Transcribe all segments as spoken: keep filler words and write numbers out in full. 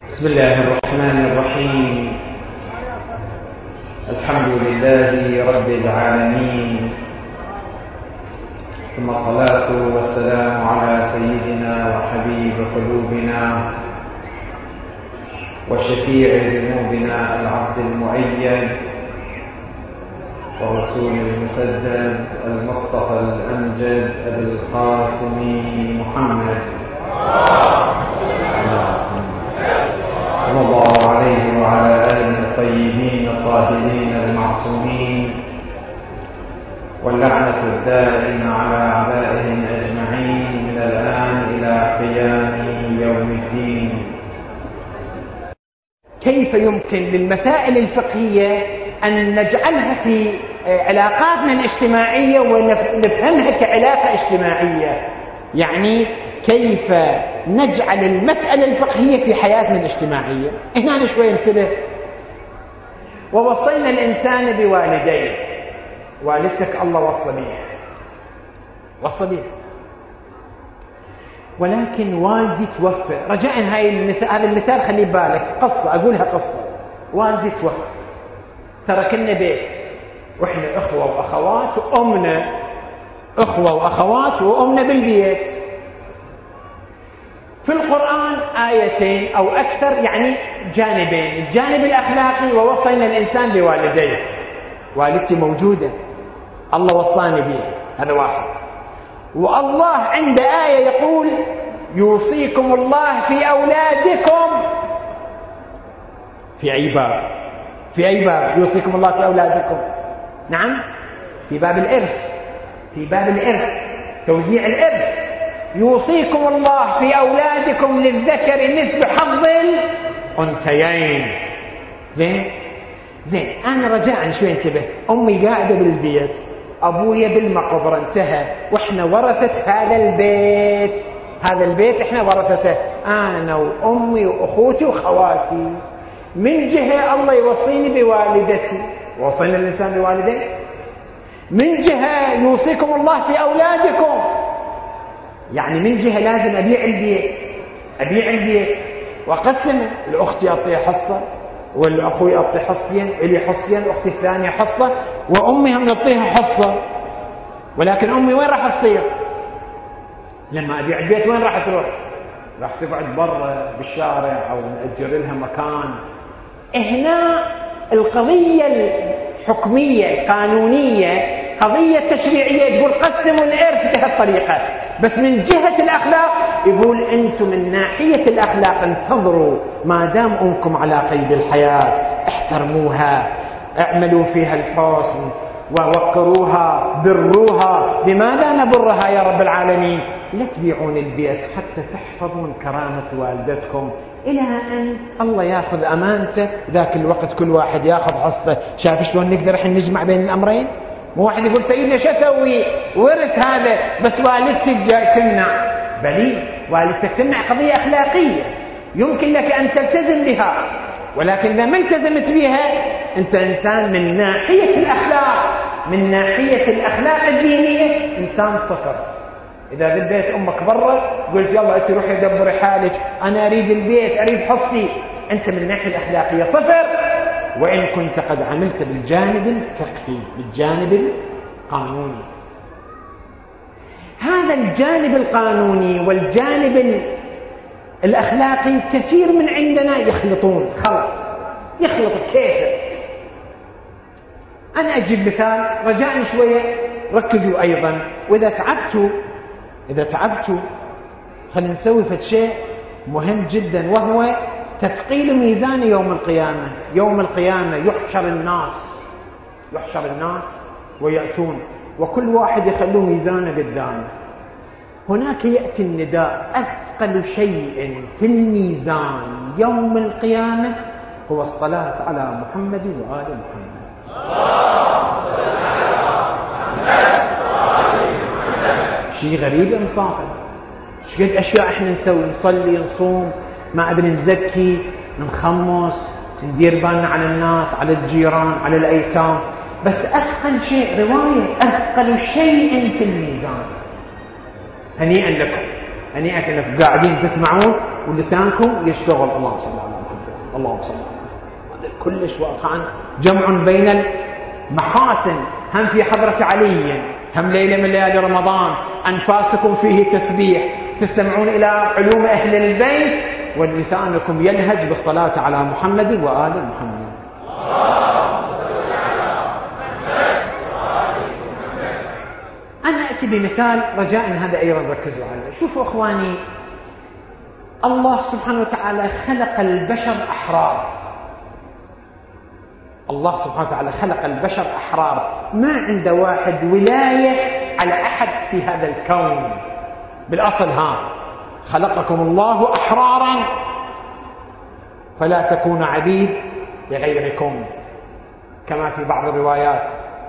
بسم الله الرحمن الرحيم. الحمد لله رب العالمين، ثم الصلاة والسلام على سيدنا وحبيب قلوبنا وشفيع ذنوبنا العبد المؤيد والرسول المسدد المصطفى الأمجد أبي القاسم محمد صلى الله عليه وعلى آله الطيبين الطاهرين المعصومين، واللعنة الدائمة على أعدائهم أجمعين من الآن إلى قيام يوم الدين. كيف يمكن للمسائل الفقهية أن نجعلها في علاقاتنا الاجتماعية ونفهمها كعلاقة اجتماعية؟ يعني كيف نجعل المسألة الفقهية في حياتنا الاجتماعية؟ هنا شوي انتبه. ووصينا الإنسان بوالديه، والدتك الله وصى بيها وصى بيها، ولكن والدي توفى. رجاء هاي المثال، هذا المثال خلي بالك، قصة أقولها قصة. والدي توفى، تركنا بيت وإحنا إخوة وأخوات، وأمنا إخوة وأخوات وأمنا بالبيت. في القرآن آيتين أو أكثر، يعني جانبين، الجانب الأخلاقي ووصينا الإنسان بوالديه. والدتي موجودة، الله وصاني بها، هذا واحد. والله عند آية يقول يوصيكم الله في أولادكم. في أي باب؟ في أي باب يوصيكم الله في أولادكم؟ نعم، في باب الإرث، في باب الإرث، توزيع الإرث. يوصيكم الله في أولادكم للذكر مثل حظ الأنثيين. زين زين أنا رجاء شوي انتبه. أمي قاعدة بالبيت، أبويا بالمقبرة، انتهى، وإحنا ورثة هذا البيت. هذا البيت إحنا ورثته، أنا وأمي وأخوتي وخواتي. من جهة الله يوصيني بوالدتي، ووصينا الإنسان بوالديه. من جهة يوصيكم الله في أولادكم، يعني من جهة لازم أبيع البيت، أبيع البيت وأقسمه. الأخت يعطيها حصة، والأخوي يعطي حصتين، إلي حصتين، وأختي الثانية حصة، وأمي هم يعطيها حصة. ولكن أمي وين راح تصير لما أبيع البيت؟ وين راح تروح؟ راح تقعد برا بالشارع أو نأجر لها مكان. هنا القضية الحكمية القانونية قضية تشريعية تقول قسموا الإرث بهالطريقة، بس من جهة الأخلاق يقول أنتم من ناحية الأخلاق انتظروا، ما دام أمكم على قيد الحياة احترموها، اعملوا فيها الحسن ووقروها، بروها. بماذا نبرها يا رب العالمين؟ لا تبيعون البيت حتى تحفظون كرامة والدتكم إلى أن الله ياخذ أمانته. ذاك الوقت كل واحد ياخذ حصته. شايف شلون نقدر احنا نجمع بين الأمرين؟ مو واحد يقول سيدنا شو اسوي؟ ورث هذا بس والدتك تمنع. بلي والدتك تمنع قضية أخلاقية يمكن لك أن تلتزم بها، ولكن إذا ما التزمت بها أنت إنسان من ناحية الأخلاق، من ناحية الأخلاق الدينية إنسان صفر. إذا ذي البيت أمك برا قلت يلا أنت روحي دبري حالك، أنا أريد البيت، أريد حصتي، أنت من الناحية الأخلاقية صفر، وإن كنت قد عملت بالجانب الفقهي، بالجانب القانوني. هذا الجانب القانوني والجانب الأخلاقي كثير من عندنا يخلطون خلط، يخلط كيف. أنا أجيب مثال رجاء شوية ركزوا أيضا. وإذا تعبتوا إذا تعبتوا خلينا نسوي فد شيء مهم جدا، وهو تثقيل ميزان يوم القيامة. يوم القيامة يحشر الناس يحشر الناس ويأتون، وكل واحد يخلوه ميزانه قدامه. هناك يأتي النداء: أثقل شيء في الميزان يوم القيامة هو الصلاة على محمد وآل محمد. شيء غريب إنصافا. شقد أشياء إحنا نسوي، نصلي، نصوم، ما أدري، نزكي، نخمس، ندير بالنا على الناس، على الجيران، على الأيتام، بس أثقل شيء رواية أثقل شيء في الميزان. هنيئا لكم، هنيئا لكم قاعدين تسمعون ولسانكم يشتغل. الله صلى الله عليه وسلم. اللهم صل على محمد. هذا كلش واقعا جمع بين المحاسن، هم في حضرة علي، هم ليلة من ليالي رمضان أنفاسكم فيه تسبيح، تستمعون إلى علوم أهل البيت، ولسانكم يلهج بالصلاة على محمد وآل محمد. أنا أتي بمثال رجاء هذا أيضا ركزوا عليه. شوفوا أخواني، الله سبحانه وتعالى خلق البشر أحرار. الله سبحانه وتعالى خلق البشر أحرار، ما عنده واحد ولاية على أحد في هذا الكون. بالأصل ها خلقكم الله أحرارا فلا تكونوا عبيد لغيركم كما في بعض الروايات.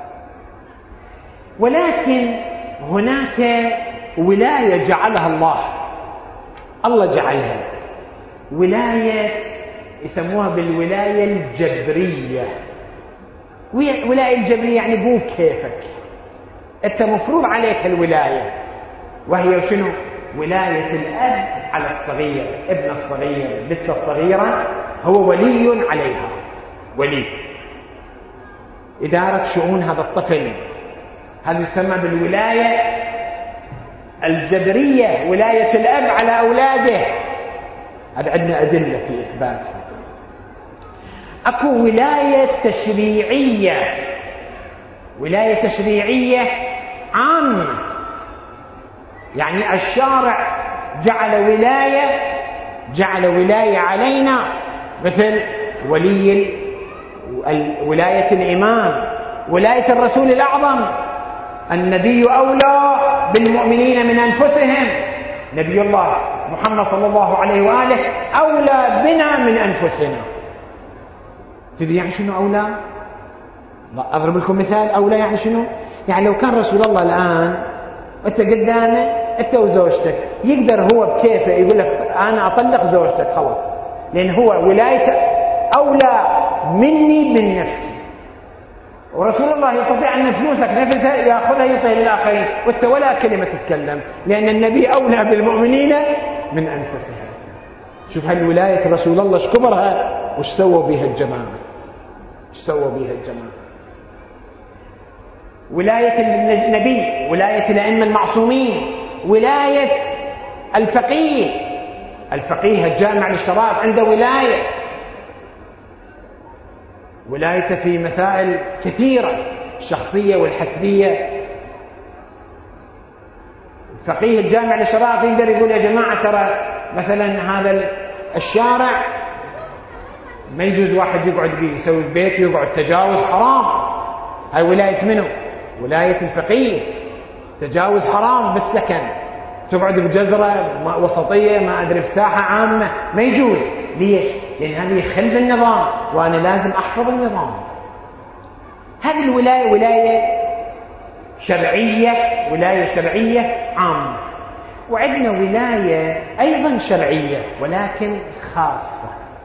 ولكن هناك ولاية جعلها الله، الله جعلها ولاية يسموها بالولاية الجبرية. ولاية الجبرية يعني مو كيفك، أنت مفروض عليك الولاية، وهي شنو؟ ولاية الأب على الصغير، ابن الصغير، بنت الصغيرة، هو ولي عليها، ولي إدارة شؤون هذا الطفل. هذا يسمى بالولاية الجبرية، ولاية الأب على أولاده. هذا عندنا أدلة في إثباتها. أكو ولاية تشريعية، ولاية تشريعية عامة، يعني الشارع جعل ولاية جعل ولاية علينا، مثل ولي ولاية الإمام، ولاية الرسول الأعظم. النبي أولى بالمؤمنين من أنفسهم، نبي الله محمد صلى الله عليه وآله أولى بنا من أنفسنا. تدري يعني شنو أولى؟ أضرب لكم مثال. أولى يعني شنو؟ يعني لو كان رسول الله الآن أنت قدامه، أنت وزوجتك، يقدر هو بكيفه يقول لك أنا أطلق زوجتك خلاص، لأن هو ولايته أولى مني من نفسي. ورسول الله يستطيع أن فلوسك نفسها يأخذها يعطيها للآخرين وأنت ولا كلمة تتكلم، لأن النبي أولى بالمؤمنين من أنفسهم. شوف هالولاية رسول الله ايش كبرها، وش سووا بها الجماعة، ايش سووا بها الجماعة. ولاية النبي، ولاية الأئمة المعصومين، ولاية الفقيه، الفقيه الجامع للشرائع عنده ولاية، ولايته في مسائل كثيرة، الشخصية والحسبية. الفقيه الجامع للشرائع يقدر يقول يا جماعة ترى مثلا هذا الشارع ما يجوز واحد يقعد به، يسوي بيت يقعد، تجاوز حرام. هاي ولاية منه؟ ولاية الفقيه. تجاوز حرام بالسكن، تقعد بجزرة وسطية ما أدري بساحة عامة، ما يجوز. ليش؟ لأن هذه يخل بالنظام وأنا لازم أحفظ النظام. هذه الولاية ولاية شرعية، ولاية شرعية عامة. وعندنا ولاية أيضا شرعية ولكن خاصة،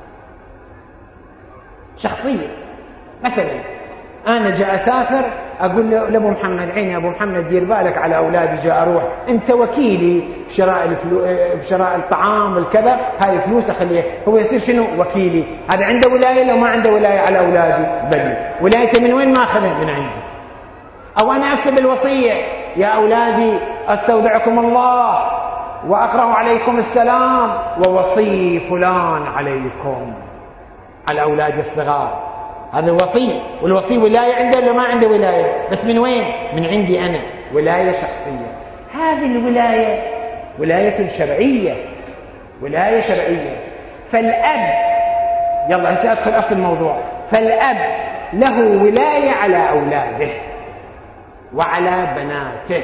شخصية. مثلا أنا جاء أسافر، أقول لأبو محمد عيني يا أبو محمد دير بالك على أولادي، جاء أروح، أنت وكيلي بشراء الفلو... بشراء الطعام والكذا، هاي فلوس أخليها. هو يصير شنو؟ وكيلي. هذا عنده ولاية لو ما عنده ولاية على أولادي؟ بلي. ولايته من وين؟ ما أخذها من عندي. أو أنا أكتب الوصية، يا أولادي أستودعكم الله وأقرأ عليكم السلام ووصي فلان عليكم، على أولادي الصغار. هذا الوصي، والوصي ولاية عنده ولا ما عنده ولاية؟ بس من وين؟ من عندي أنا، ولاية شخصية. هذه الولاية ولاية شرعية، ولاية شرعية. فالأب، يلا هسه أدخل أصل الموضوع، فالأب له ولاية على أولاده وعلى بناته.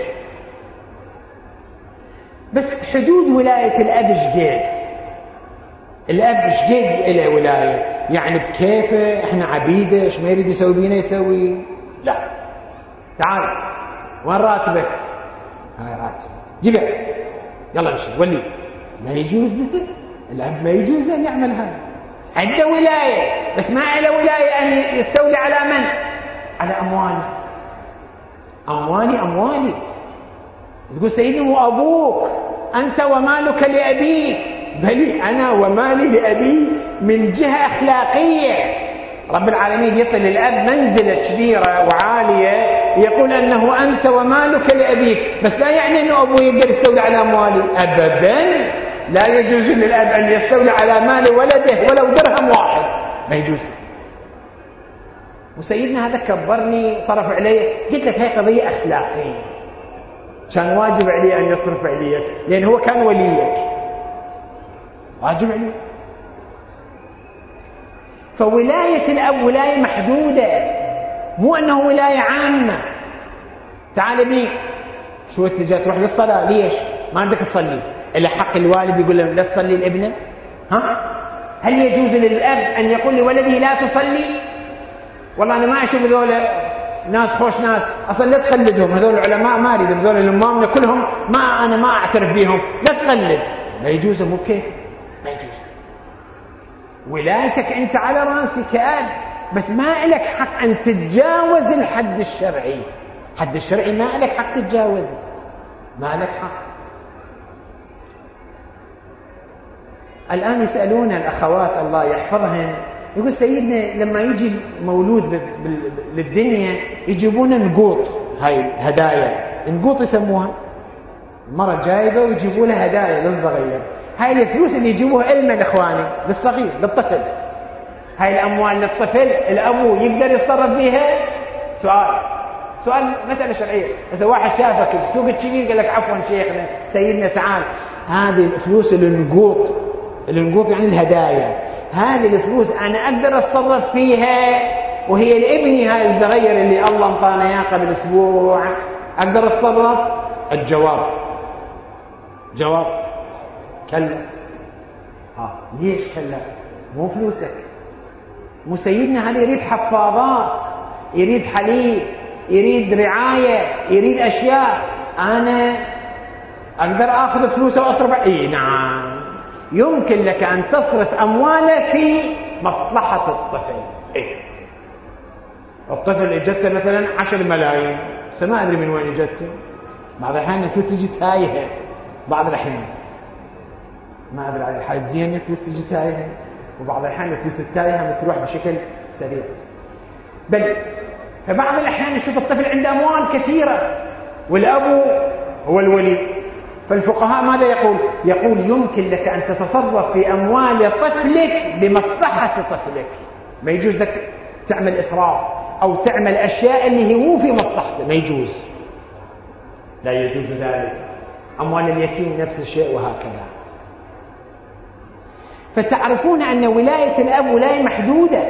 بس حدود ولاية الأب شقيد، الأب شقيد إلى ولاية، يعني بكيفه، احنا عبيده، ايش ما يريد يسوي بينا يسوي. لا، تعال وين راتبك؟ هاي راتب، جيبه، يلا امشي ولي. ما يجوز له، الأب ما يجوز له ان يعمل هذا. عنده ولايه بس ما له ولايه ان يستولي على من؟ على اموالي. اموالي اموالي. تقول سيدي وابوك، انت ومالك لابيك. بلي، انا ومالي لابي، من جهة أخلاقية. رب العالمين يعطي للأب منزلة كبيرة وعالية، يقول أنه أنت ومالك لأبيك، بس لا يعني أنه أبوه يقدر يستولي على أموالي أبدا. لا يجوز للأب أن يستولي على مال ولده ولو درهم واحد، ما يجوز. وسيدنا هذا كبرني، صرف علي، قلت لك هي قضية أخلاقية، كان واجب عليه أن يصرف عليك لأن هو كان وليك، واجب عليه. فولاية الأب ولاية محدودة، مو أنه ولاية عامة. تعال ابني شو اتجاه تروح للصلاة، ليش ما عندك تصلي؟ إلا حق الوالد يقول له لا تصلي لابنه؟ ها؟ هل يجوز للأب أن يقول لولده لا تصلي؟ والله أنا ما أشوف هذول ناس خوش ناس، أصلا لا تقلدهم، هذول العلماء ما أريدهم، هذول الإمامنا كلهم ما أنا ما أعترف بهم، لا تقلد. لا يجوز، مو كيف ما يجوز. ولايتك أنت على راسك كأب، بس ما لك حق أن تتجاوز الحد الشرعي. حد الشرعي ما لك حق تتجاوزه، ما لك حق. الآن يسألون الأخوات الله يحفظهن، يقول سيدنا لما يجي مولود للدنيا يجيبون نقوط، هاي الهدايا، نقوط يسموها، المرة جايبة ويجيبوا لها هدايا للصغير. هاي الفلوس اللي يجيبوها إلنا الإخواني للصغير للطفل، هاي الأموال للطفل الأبو يقدر يتصرف بيها؟ سؤال سؤال مسألة شرعية. إذا واحد شافك بسوق الشرير قال لك عفوا شيخنا سيدنا تعال، هذه الفلوس النقوط، النقوط يعني الهدايا، هذه الفلوس أنا أقدر أتصرف فيها وهي لابني هاي الصغير اللي الله انطانا اياه قبل أسبوع، أقدر أتصرف؟ الجواب جواب كلا. ها ليش كلا؟ مو فلوسك، مو سيدنا هذا يريد حفاظات، يريد حليب، يريد رعاية، يريد أشياء، أنا أقدر أخذ فلوسه وأصرف؟ إيه نعم، يمكن لك أن تصرف أمواله في مصلحة الطفل. إيه الطفل اجته مثلا عشر ملايين، بس ما أدري من وين اجته، بعض الأحيان الفلوس تجي تايهة، بعض الأحيان ما أدري على حاجزين الفلوس تجي تايهة، وبعض الأحيان الفلوس التايهة بتروح بشكل سريع. بل فبعض الأحيان نشوف الطفل عنده أموال كثيرة والأب هو الولي، فالفقهاء ماذا يقول؟ يقول يمكن لك أن تتصرف في أموال طفلك بمصلحة طفلك، ما يجوز لك تعمل إسراف أو تعمل أشياء اللي هي مو في مصلحته، ما يجوز، لا يجوز ذلك. أموال اليتيم نفس الشيء وهكذا. فتعرفون أن ولاية الأب ولاية محدودة.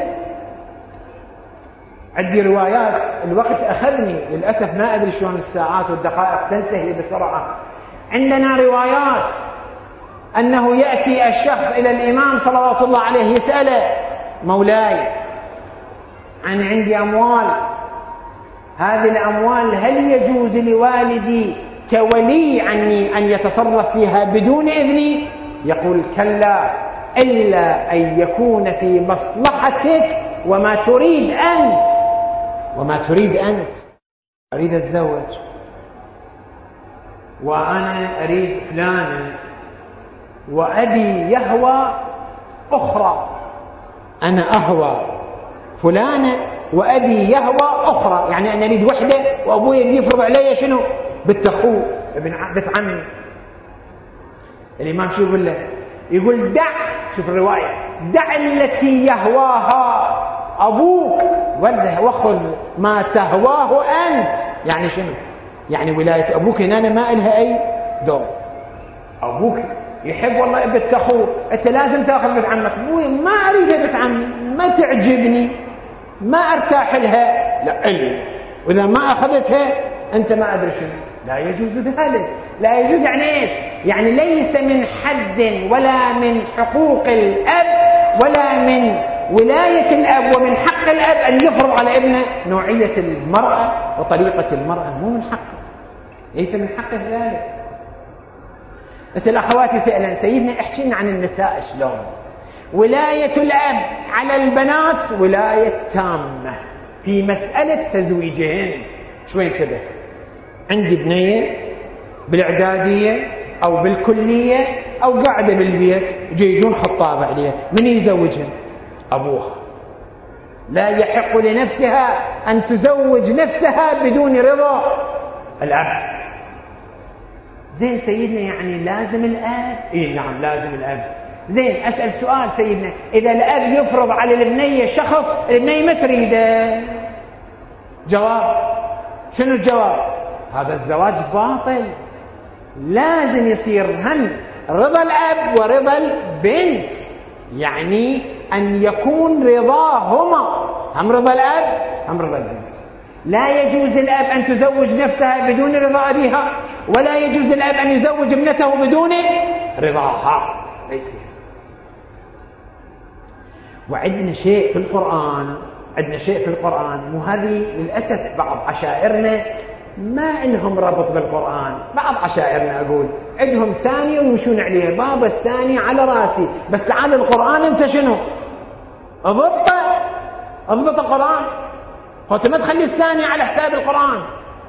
عندي روايات، الوقت أخذني للأسف، ما أدري شلون الساعات والدقائق تنتهي بسرعة. عندنا روايات أنه يأتي الشخص إلى الإمام صلوات الله عليه يسأله مولاي أنا عندي أموال، هذه الأموال هل يجوز لوالدي كولي عني أن يتصرف فيها بدون إذني؟ يقول كلا، إلا أن يكون في مصلحتك وما تريد أنت. وما تريد أنت، أريد أتزوج وأنا أريد فلانة وأبي يهوى أخرى، أنا أهوى فلانة وأبي يهوى أخرى، يعني أنا أريد وحدة وأبوي يفرض علي شنو؟ بنت أخوه ابن بنت عمي. الإمام شو يقول له؟ يقول دع، شوف الرواية، دع التي يهواها أبوك وخذ ما تهواه أنت. يعني شنو؟ يعني ولاية أبوك هنا أنا ما إلها أي دور. أبوك يحب والله بنت أخوه، أنت لازم تأخذ بنت عمك. أبوي ما أريد بنت عمي، ما تعجبني، ما أرتاح لها، لا إلي، وإذا ما أخذتها أنت ما أدري شنو. لا يجوز ذلك. لا يجوز يعني إيش؟ يعني ليس من حد ولا من حقوق الأب ولا من ولاية الأب ومن حق الأب أن يفرض على ابنه نوعية المرأة وطريقة المرأة، مو من حقه، ليس من حقه ذلك. بس الأخوات يسألن سيدنا احكينا عن النساء شلون. ولاية الأب على البنات ولاية تامة في مسألة تزويجهن. شوي انتبه، عندي بنية بالإعدادية أو بالكلية أو قاعدة بالبيت، يجون خطاب عليها، من يزوجها؟ أبوها. لا يحق لنفسها أن تزوج نفسها بدون رضا الأب. زين سيدنا، يعني لازم الأب؟ إيه نعم لازم الأب. زين أسأل سؤال سيدنا، إذا الأب يفرض على الابنية شخص، الابنية ما تريده، جواب شنو الجواب؟ هذا الزواج باطل. لازم يصير هم رضا الأب ورضا البنت، يعني أن يكون رضاهما، هم رضا الأب هم رضا البنت. لا يجوز الأب أن تزوج نفسها بدون رضا أبيها، ولا يجوز الأب أن يزوج ابنته بدون رضاها، ليس. وعندنا شيء في القرآن، عندنا شيء في القرآن، وهذه للأسف بعض عشائرنا ما إنهم ربط بالقرآن. بعض عشائرنا أقول عندهم ثانية ويمشون عليه، بابا الثاني على راسي، بس تعال القرآن أنت شنو؟ اضبط اضبط القرآن، هو ما تخلي الثاني على حساب القرآن.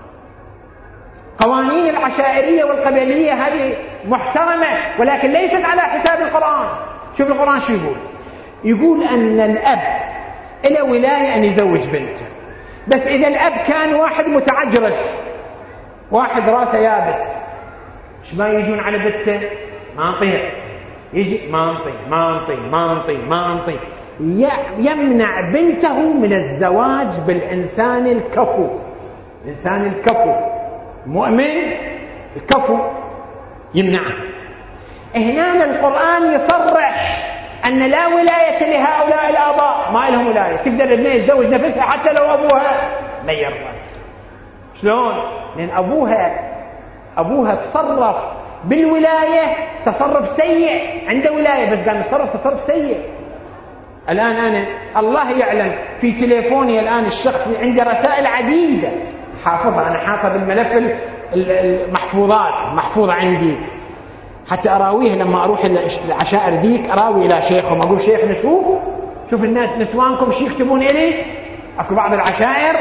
قوانين العشائرية والقبلية هذه محترمة، ولكن ليست على حساب القرآن. شوف القرآن شو يقول، يقول أن الأب إلى ولاية أن يزوج بنته، بس إذا الأب كان واحد متعجرف، واحد راسه يابس، إيش ما يجون على بنته؟ ما نطيع، يجي ما نطيع ما نطيع ما نطيع ما نطيع، يمنع بنته من الزواج بالإنسان الكفو. الإنسان الكفو مؤمن الكفو يمنعه. هنا القرآن يصرح أن لا ولاية لهؤلاء الآباء، ما لهم ولاية. تقدر الابنية يتزوج نفسها حتى لو أبوها ما يرضى. شلون؟ لأن أبوها أبوها تصرف بالولاية تصرف سيء، عنده ولاية بس قام يتصرف تصرف سيء. الآن أنا الله يعلم في تليفوني الآن الشخصي عندي رسائل عديدة حافظها، أنا حاطها بالملف المحفوظات محفوظة عندي، حتى أراويه لما أروح العشائر ذيك، أراوي إلى شيخهم أقول شيخنا شوف شوف الناس نسوانكم شي يكتبون إلي. أكو بعض العشائر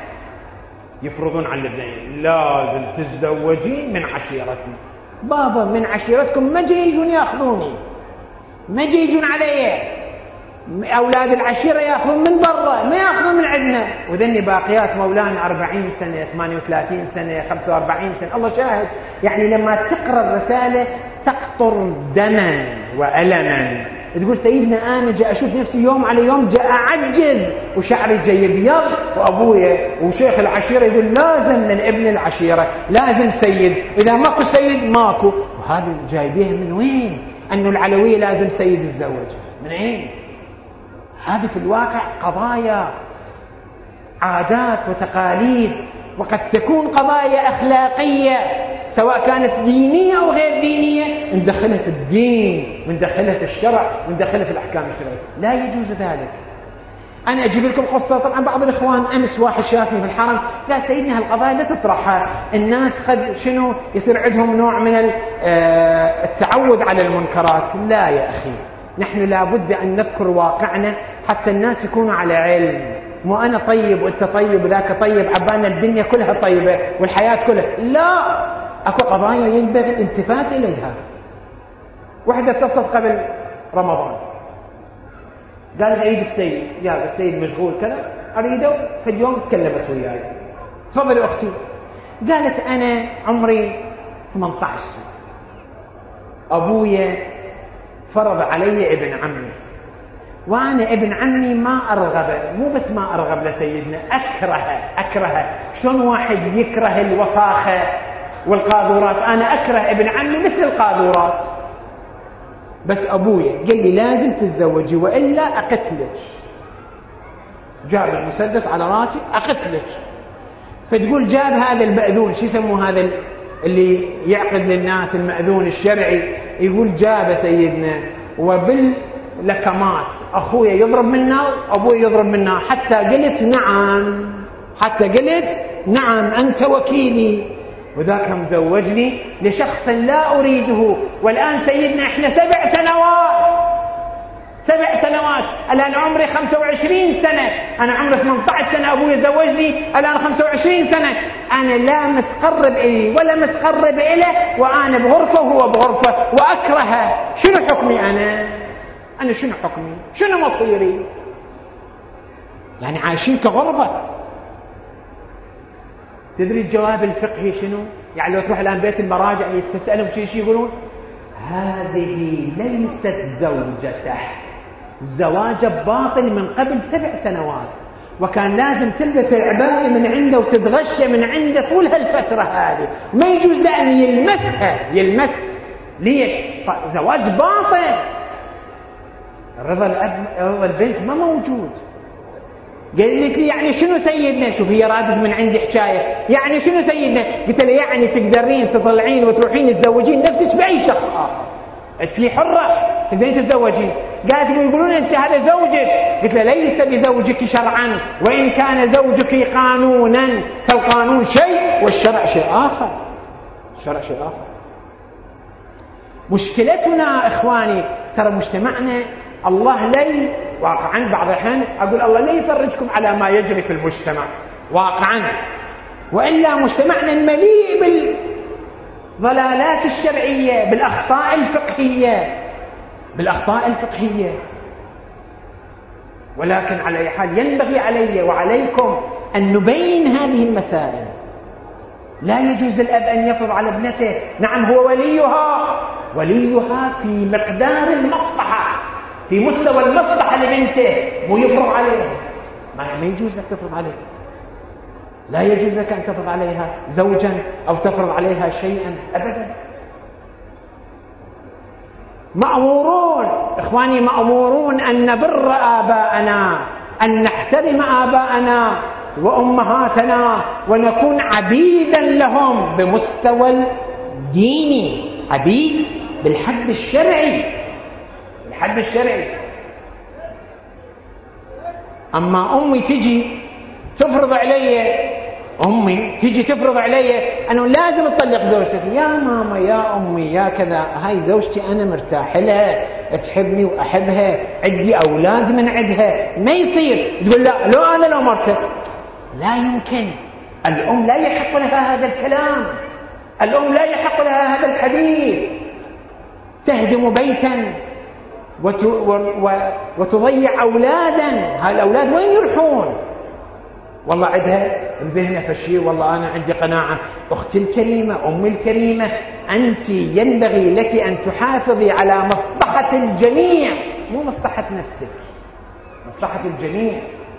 يفرضون على الابنين لازم تتزوجين من عشيرتنا. بابا من عشيرتكم ما جاي يجون ياخذوني، ما جاي يجون علي. أولاد العشيرة ياخذون من برا، ما ياخذون من عندنا. وذني باقيات مولانا أربعين سنة ثمانية وثلاثين سنة خمسة وأربعين سنة، الله شاهد. يعني لما تقرأ الرسالة تقطر دما وألما، تقول سيدنا أنا جاء أشوف نفسي يوم على يوم جاء أعجز وشعري جاي بيض، وأبويا وشيخ العشيرة يقول لازم من ابن العشيرة لازم سيد، إذا ماكو سيد ماكو. وهذا جايبيه من وين؟ أنه العلوية لازم سيد الزوج، من عين؟ هذه في الواقع قضايا عادات وتقاليد، وقد تكون قضايا أخلاقية سواء كانت دينية أو غير دينية، ندخلها في الدين وندخلها في الشرع وندخلها في الأحكام الشرعية. لا يجوز ذلك. أنا أجيب لكم قصة. طبعا بعض الإخوان أمس واحد شافني في الحرم قال سيدنا هالقضايا لا تطرحها، الناس قد شنو يصير عندهم نوع من التعود على المنكرات. لا يا أخي، نحن لابد أن نذكر واقعنا حتى الناس يكونوا على علم. مو أنا طيب وأنت طيب وذاك طيب عبانا الدنيا كلها طيبة والحياة كلها. لا، أكو قضايا ينبغي الالتفات إليها. وحدة اتصلت قبل رمضان قال عيد السيد، يا السيد مشغول كذا أريده. في اليوم تكلمت وياي، تفضلي أختي. قالت أنا عمري ثمانية عشر سنة، أبويا فرض علي ابن عمي، وأنا ابن عمي ما أرغبه، مو بس ما أرغب لسيدنا أكرهه أكرهه. شلون واحد يكره الوساخة والقاذورات؟ أنا أكره ابن عمي مثل القاذورات. بس أبويا قال لي لازم تتزوجي وإلا أقتلك. جاب المسدس على راسي أقتلك. فتقول جاب هذا المأذون، شو يسموه هذا اللي يعقد للناس، المأذون الشرعي، يقول جاب سيدنا وباللكمات أخويا يضرب منا وأبوي يضرب منا، حتى قلت نعم حتى قلت نعم أنت وكيلي. وذاك مزوجني لشخص لا أريده. والآن سيدنا إحنا سبع سنوات سبع سنوات. الآن عمري خمسة وعشرين سنة، أنا عمري ثمانية عشر سنة، أبوي زوجني الآن خمسة وعشرين سنة. أنا لا متقرب إلي ولا متقرب إليه، وأنا بغرفة وهو بغرفة وأكرهه. شنو حكمي أنا؟ أنا شنو حكمي؟ شنو مصيري؟ يعني عايشين كغربة. تدري الجواب الفقهي شنو؟ يعني لو تروح الآن بيت المراجع يستسألهم شيء شيء يقولون هذه ليست زوجته، زواج باطل من قبل سبع سنوات، وكان لازم تلبس العباية من عنده وتتغشى من عنده طول هالفترة هذه، ما يجوز لأن يلمسها. يلمس ليش؟ زواج باطل. رضا الأب رضا البنت ما موجود. قال لك يعني شنو سيدنا؟ شوف هي رادت من عندي حكاية، يعني شنو سيدنا؟ قلت له يعني تقدرين تطلعين وتروحين تزوجين نفسك بأي شخص آخر، أنت حرة تقدرين تتزوجين. قالت يقولون أنت هذا زوجك. قلت له ليس بزوجك شرعا، وإن كان زوجك قانونا، فالقانون شيء والشرع شيء آخر. الشرع شيء آخر. مشكلتنا إخواني ترى مجتمعنا الله لي واقعا بعض الأحيان أقول الله لا يفرجكم على ما يجري في المجتمع واقعا، وإلا مجتمعنا مليء بالضلالات الشرعية، بالأخطاء الفقهية، بالأخطاء الفقهية. ولكن على أي حال ينبغي علي وعليكم أن نبين هذه المسائل. لا يجوز للأب أن يفرض على ابنته، نعم هو وليها، وليها في مقدار المصلحة، في مستوى المصلحة لبنته، مو يفرض عليها. ما يجوز لك تفرض عليها، لا يجوز لك أن تفرض عليها زوجا أو تفرض عليها شيئا أبدا. مأمورون إخواني، مأمورون أن نبر آباءنا، أن نحترم آباءنا وأمهاتنا، ونكون عبيدا لهم بمستوى الديني، عبيد بالحد الشرعي، بالحد الشرعي. أما أمي تجي تفرض علي، أمي تجي تفرض علي أنه لازم تطلق زوجتك، يا ماما يا أمي يا كذا، هاي زوجتي أنا مرتاح لها، تحبني وأحبها، عندي أولاد من عندها، ما يصير تقول لا لو أنا لو مرتك. لا يمكن. الأم لا يحق لها هذا الكلام، الأم لا يحق لها هذا الحديث. تهدم بيتا وتضيع أولادا، هالأولاد وين يروحون؟ والله عندها الذهن فشي، والله أنا عندي قناعة. أختي الكريمة، أمي الكريمة، أنت ينبغي لك أن تحافظي على مصلحة الجميع، مو مصلحة نفسك، مصلحة الجميع.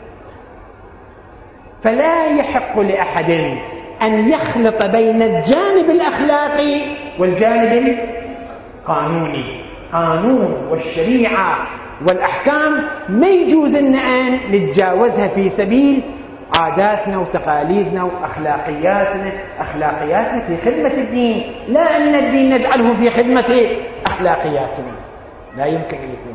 فلا يحق لأحد أن يخلط بين الجانب الأخلاقي والجانب القانوني. قانون والشريعة والأحكام ما يجوز أن نتجاوزها في سبيل عاداتنا وتقاليدنا وأخلاقياتنا، أخلاقياتنا في خدمة الدين، لا أن الدين نجعله في خدمة أخلاقياتنا. لا يمكن أن يكون.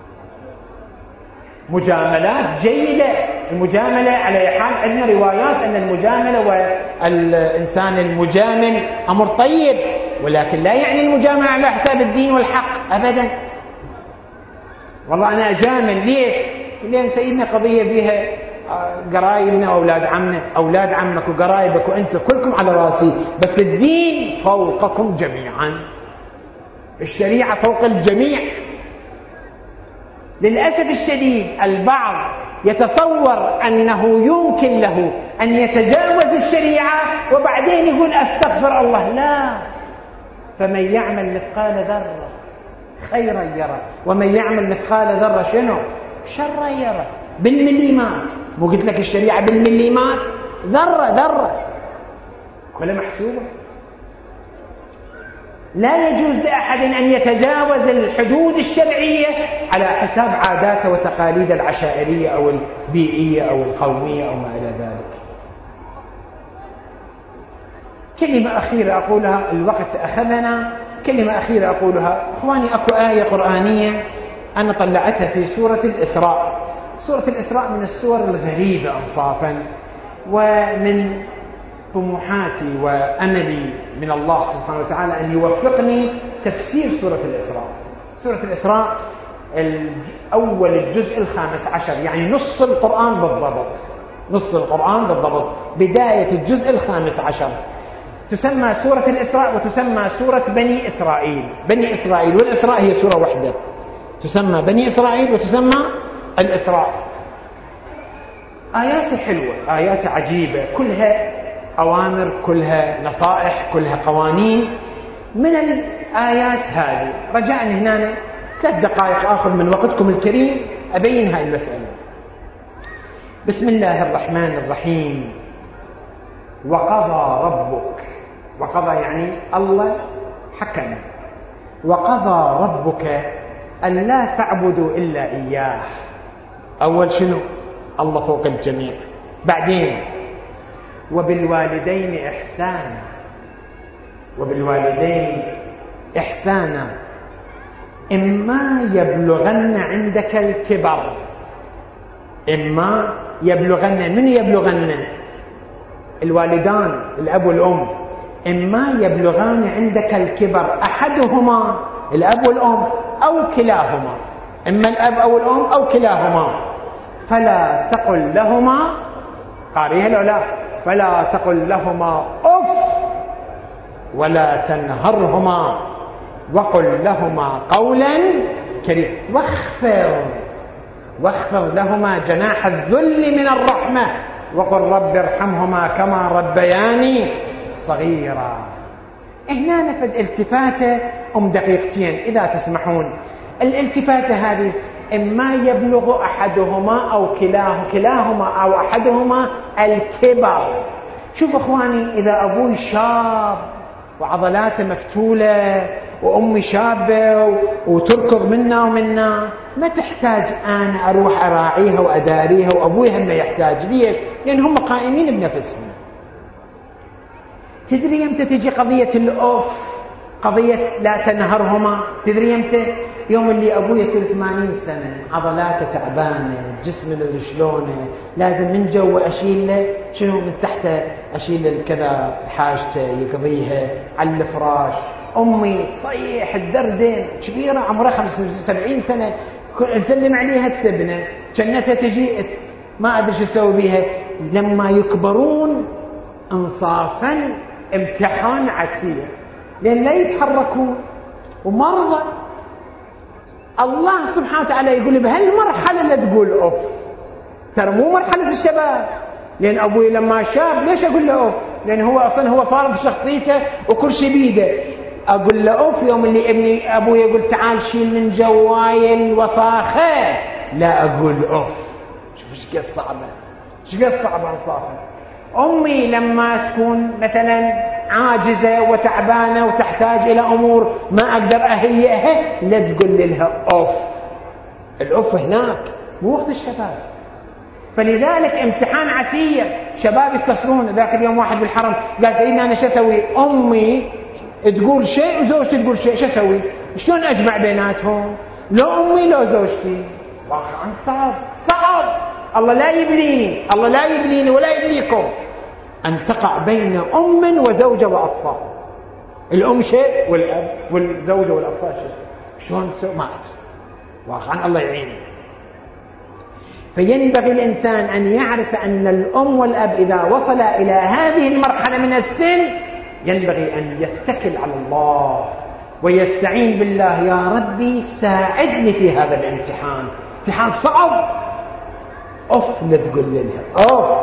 مجاملات جيدة، المجاملة على حال عندنا روايات أن المجاملة والإنسان المجامل أمر طيب، ولكن لا يعني المجاملة على حساب الدين والحق أبدا. والله أنا أجامل ليش؟ لأن سيدنا قضية بها قرايبنا وأولاد عمنا، أولاد عمك وقرايبك وأنت كلكم على راسي، بس الدين فوقكم جميعا، الشريعة فوق الجميع. للأسف الشديد البعض يتصور أنه يمكن له أن يتجاوز الشريعة وبعدين يقول أستغفر الله. لا، فمن يعمل مثقال ذرة خيرا يرى، ومن يعمل مثقال ذرة شنو؟ شرا يرى. بالمليمات، مو قلت لك الشريعة بالمليمات، ذرة ذرة كلها محسوبة. لا يجوز لأحد أن يتجاوز الحدود الشرعية على حساب عاداته وتقاليد العشائرية أو البيئية أو القومية أو ما إلى ذلك. كلمة أخيرة أقولها، الوقت أخذنا، كلمة أخيرة أقولها. إخواني، أكو آية قرآنية أنا طلعتها في سورة الإسراء. سورة الإسراء من السور الغريبة أنصافا، ومن طموحاتي وأملي من الله سبحانه وتعالى أن يوفقني تفسير سورة الإسراء. سورة الإسراء أول الجزء الخامس عشر، يعني نص القرآن بالضبط، نص القرآن بالضبط، بداية الجزء الخامس عشر. تسمى سورة الإسراء وتسمى سورة بني إسرائيل. بني إسرائيل والإسراء هي سورة واحدة، تسمى بني إسرائيل وتسمى الإسراء. آيات حلوة، آيات عجيبة، كلها أوامر، كلها نصائح، كلها قوانين. من الآيات هذه رجاء هنا ثلاث دقائق آخذ من وقتكم الكريم أبين هاي المسألة. بسم الله الرحمن الرحيم. وقضى ربك، وقضى يعني الله حكم، وقضى ربك ألا تعبدوا إلا إياه. أول شنو؟ الله فوق الجميع. بعدين وبالوالدين إحسانا، وبالوالدين إحسانا إما يبلغن عندك الكبر، إما يبلغن، من يبلغن؟ الوالدان، الأب والأم. إما يبلغان عندك الكبر أحدهما، الأب والأم، أو كلاهما، إما الأب أو الأم أو كلاهما، فلا تقل لهما، قارئها لو لا، فلا تقل لهما أف ولا تنهرهما وقل لهما قولا كريما، واخفض واخفض لهما جناح الذل من الرحمة وقل رب ارحمهما كما ربياني صغيرا. هنا نفد التفاتة أم دقيقتين إذا تسمحون. الالتفاتة هذه إما يبلغ أحدهما أو كلاه كلاهما أو أحدهما الكبر. شوف أخواني، إذا أبوي شاب وعضلاته مفتولة وأمي شابة وتركض منا ومنا، ما تحتاج أنا أروح أراعيها وأداريها، وأبوي هم يحتاج. ليش؟ لأن هم قائمين بنفسهم. تدري يمتى تجي قضية الأوف، قضية لا تنهرهما؟ تدري يمتى؟ يوم اللي أبوي يصير ثمانين سنة، عضلاته تعبانة، جسمه شلونه، لازم من جوا أشيل له شنو، من تحت أشيل كذا حاجته يقضيها على الفراش. أمي تصيح الدردين كبيرة عمرها خمسة وسبعين سنة، نسلم عليها السبنة، جنتها تجي ما أدري شو أسوي بيها. لما يكبرون انصافا امتحان عسير، لأن لا يتحركون ومرضى. الله سبحانه وتعالى يقول بهالمرحلة لا تقول أوف، ترى مو مرحلة الشباب. لأن أبوي لما شاب ليش أقول له أوف؟ لأن هو أصلا هو فارض شخصيته وكل شيء بيده. أقول له أوف يوم اللي ابني أبوي يقول تعال شيل من جواي الوصاخة، لا أقول أوف. شوف ايش قد صعبة، ايش قد صعبة انصافا. أمي لما تكون مثلا عاجزة وتعبانة وتحتاج إلى أمور ما أقدر أهيئها، لا تقول لها أوف. الأوف هناك مو وقت الشباب. فلذلك امتحان عسير. شباب يتصلون ذاك اليوم واحد بالحرم قال سيدنا أنا شو أسوي؟ أمي تقول شيء وزوجتي تقول شيء، شو أسوي؟ شلون أجمع بيناتهم؟ لو أمي لو زوجتي. واقعا صعب صعب. الله لا يبليني، الله لا يبليني ولا يبليكم أن تقع بين أم وزوجة وأطفال. الأم شيء والأب والزوجة والأطفال شيء، شلون تسوي؟ ما أدري واقعا، الله يعيني. فينبغي الإنسان أن يعرف أن الأم والأب إذا وصل إلى هذه المرحلة من السن ينبغي أن يتكل على الله ويستعين بالله. يا ربي ساعدني في هذا الامتحان، امتحان صعب. أوف لا تقول لها أوف.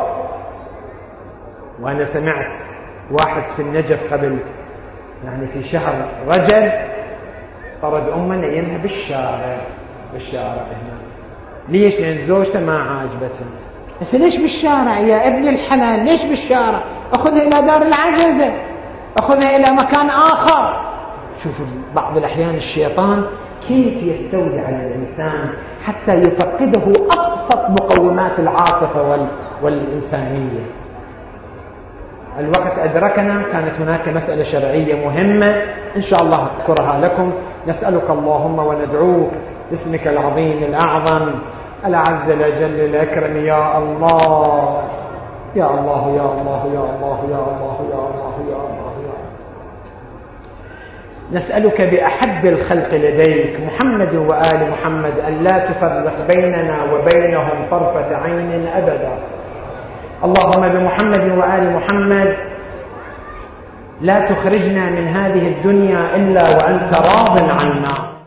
وأنا سمعت واحد في النجف قبل يعني في شهر رجب طرد أمه نيمها بالشارع، بالشارع هنا. ليش؟ لأن زوجته ما عاجبته. بس ليش بالشارع يا ابن الحلال؟ ليش بالشارع؟ أخذها إلى دار العجزة، أخذها إلى مكان آخر. شوفوا بعض الأحيان الشيطان كيف يستولي على الإنسان حتى يفقده أبسط مقومات العاطفة والإنسانية. الوقت أدركنا، كانت هناك مسألة شرعية مهمة إن شاء الله أذكرها لكم. نسألك اللهم وندعوك باسمك العظيم الأعظم الأعز الأجل الأكرم يا الله يا الله يا الله يا الله يا الله يا الله يا الله يا الله نسألك بأحب الخلق لديك محمد وآل محمد أن لا تفرق بيننا وبينهم طرفة عين أبدا. اللهم بمحمد وآل محمد لا تخرجنا من هذه الدنيا إلا وأنت راض عنا.